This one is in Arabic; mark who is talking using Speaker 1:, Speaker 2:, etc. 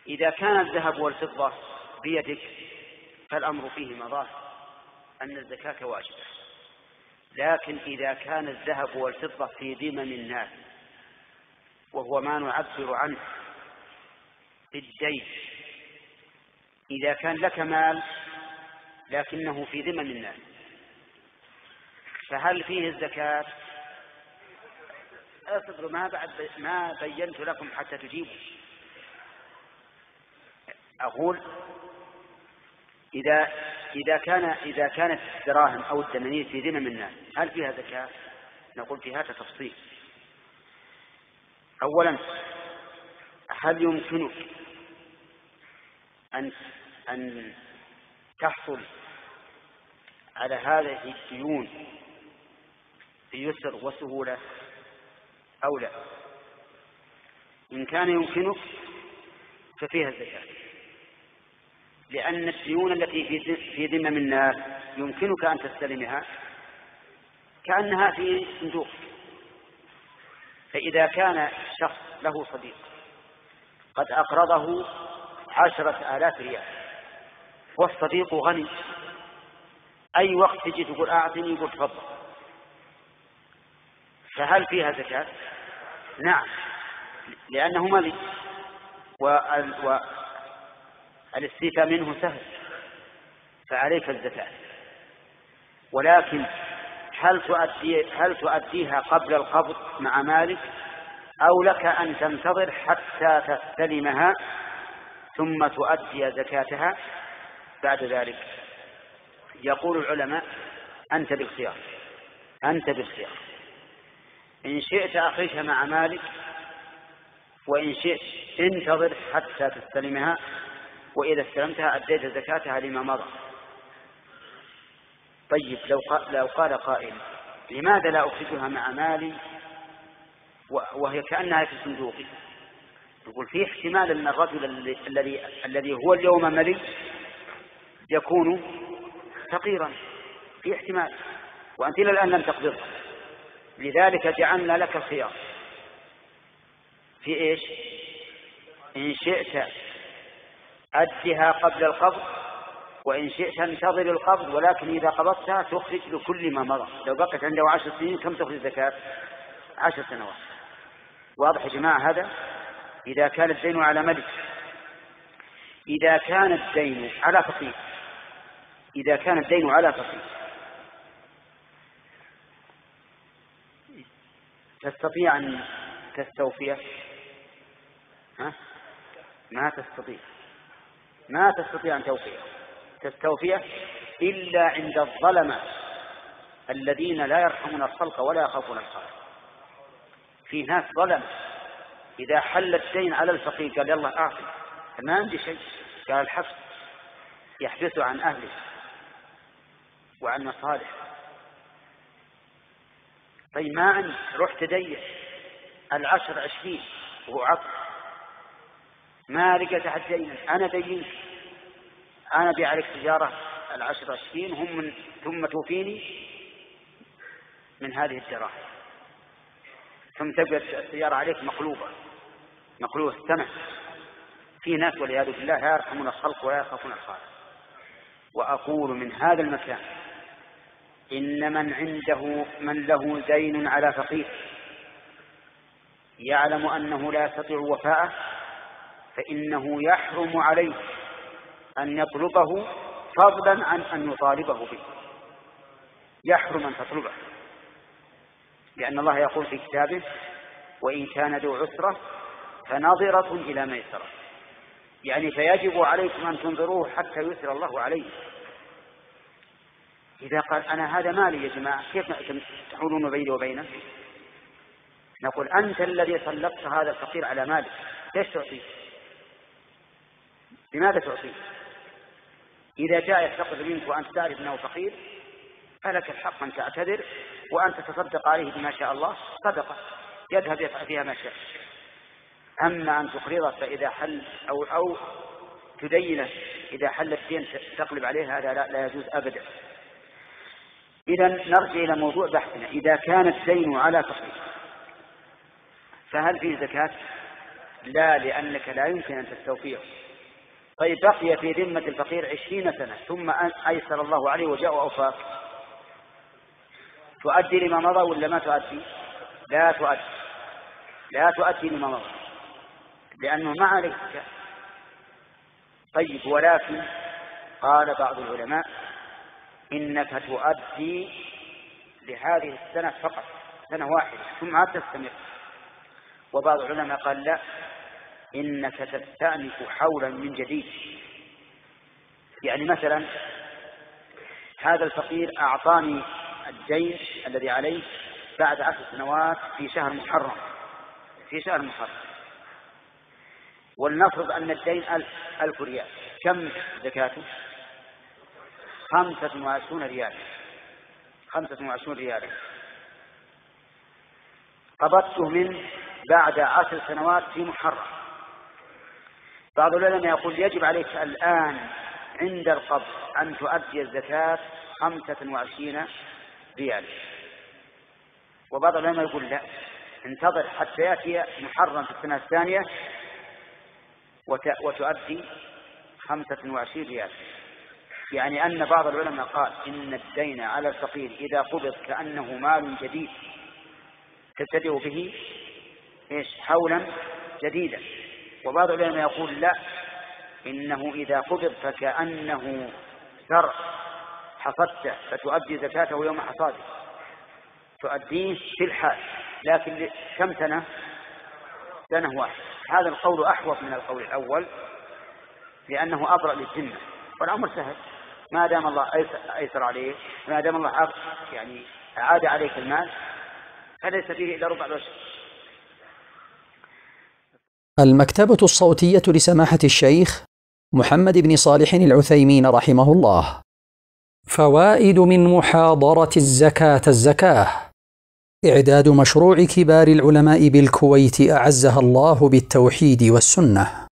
Speaker 1: إذا كان الذهب والفضة بيدك فالأمر فيه مظاهر أن الزكاة واجبة، لكن إذا كان الذهب والفضة في ذمم الناس وهو ما نعبر عنه بالدين، إذا كان لك مال لكنه في ذمم الناس فهل فيه الزكاة؟ اصبروا، ما بينت لكم حتى تجيبوا. أقول إذا كانت الدراهم أو الدنانير في ذمم الناس هل فيها زكاة؟ نقول في هذا تفصيل. أولا، هل يمكنك أن تحصل على هذه الديون بيسر وسهولة أو لا؟ إن كان يمكنك ففيها الزكاة، لأن الديون التي في ذمم الناس يمكنك أن تستلمها كأنها في صندوق. فإذا كان شخص له صديق قد أقرضه 10,000 ريال والصديق غني، أي وقت تجي تقول أعطني يقول تفضل، فهل فيها زكاة؟ نعم، لأنه ملك والاستيفاء منه سهل فعليك الزكاة. ولكن هل تؤديها قبل القبض مع مالك أو لك أن تنتظر حتى تستلمها ثم تؤدي زكاتها بعد ذلك؟ يقول العلماء أنت بالخيار، إن شئت أخرجها مع مالك، وإن شئت انتظر حتى تستلمها، وإذا استلمتها أديت زكاتها لما مضى. طيب، لو قال قائل لماذا لا أخرجها مع مالي وهي كأنها في صندوقي؟ يقول فيه احتمال أن الرجل الذي هو اليوم ملي يكون فقيرا، في احتمال، وأنت إلى الآن لم تقبضها، لذلك جعلنا لك الخيار في إيش؟ إن شئت أدها قبل القبض، وإن شئت انتظر القبض، ولكن إذا قبضتها تخرج لكل ما مضى. لو بقت عنده 10 سنين كم تخرج زكاة؟ 10 سنوات. واضح يا جماعة هذا؟ إذا كان الدين على ملك. إذا كان الدين على فقير تستطيع أن تستوفيه؟ ما تستطيع أن تستوفيه إلا عند الظلمة الذين لا يرحمون الخلق ولا يخافون الخلق. في ناس ظلم، إذا حل الدين على الفقير قال يلا أعطي، ما عندي شيء، قال الحبس، يحبسه عن أهله وعن مصالح. طيب ما عندي، رحت دين 10-20 وهو عطل، ما لقيت أحد دينا، أنا دينك، أنا بيع عليك تجارة 10-20 ثم توفيني من هذه الدراهم، ثم تبقى السيارة عليك مقلوبة الثمن. في ناس والعياذ بالله لا يرحمون الخلق ولا يخافون الخالق. وأقول من هذا المكان إن من له دين على فقير يعلم أنه لا يستطيع وفاءه فإنه يحرم عليه أن يطلبه فضلا عن أن يطالبه به. يحرم أن تطلبه، لأن الله يقول في كتابه وإن كان ذو عسرة فناظرة إلى ميسرة، يعني فيجب عليكم أن تنظروه حتى يسر الله عليه. إذا قال أنا هذا مالي يا جماعة كيف تحولون بيني وبينه؟ نقول أنت الذي سلطت هذا الفقير على مالك، ليش تعطيه؟ لماذا تعطيه؟ إذا جاء يفتقد منك وأنت تعرف أنه فقير فلك الحق أن تعتذر وأن تتصدق عليه بما شاء الله صدقة، يذهب يفعل فيها ما شاء. أما أن تقرضه فإذا حل أو تدينه إذا حل الدين تقلب عليه، هذا لا يجوز أبدا. إذا نرجع إلى موضوع بحثنا. إذا كان الدين على فقير فهل فيه زكاة؟ لا، لأنك لا يمكن أن تستوفيه. طيب بقي في ذمة الفقير 20 سنة ثم أيسر الله عليه وجاء وأوفاك، تؤدي لما مضى ولا ما تؤدي؟ لا تؤدي لما مضى، لأنه ما عليك زكاة. طيب ولكن قال بعض العلماء إنك تؤدي لهذه السنة فقط، سنة واحدة ثم عاد تستمر. وبعض العلماء قال لا، إنك تستأنف حولا من جديد. يعني مثلا هذا الفقير أعطاني الدين الذي عليه بعد 10 سنوات في شهر محرم، ولنفرض أن الدين 1000 ريال، كم زكاته؟ 25 ريالا. قبضته منه بعد 10 سنوات في محرم. بعض العلماء يقول يجب عليك الآن عند القبض أن تؤدي الزكاة 25 ريال. وبعض العلماء يقول لا، انتظر حتى يأتي محرم في السنة الثانية وتؤدي 25 ريال. يعني أن بعض العلماء قال إن الدين على الفقير إذا قبض كأنه مال جديد تبتدئ به حولا جديدا. وبعض العلماء يقول لا، إنه إذا قبض فكأنه زرع حصدته فتؤدي زكاته يوم حصاده، تؤديه في الحال، لكن كم سنة؟ سنة واحدة. هذا القول أحوط من القول الأول لأنه أبرأ للذمة، والأمر سهل ما دام الله أيسر عليه، ما دام الله يعني أعاد عليك المال فليس فيه إلا ربع العشر.
Speaker 2: المكتبة الصوتية لسماحة الشيخ محمد بن صالح العثيمين رحمه الله. فوائد من محاضرة الزكاة. إعداد مشروع كبار العلماء بالكويت أعزها الله بالتوحيد والسنة.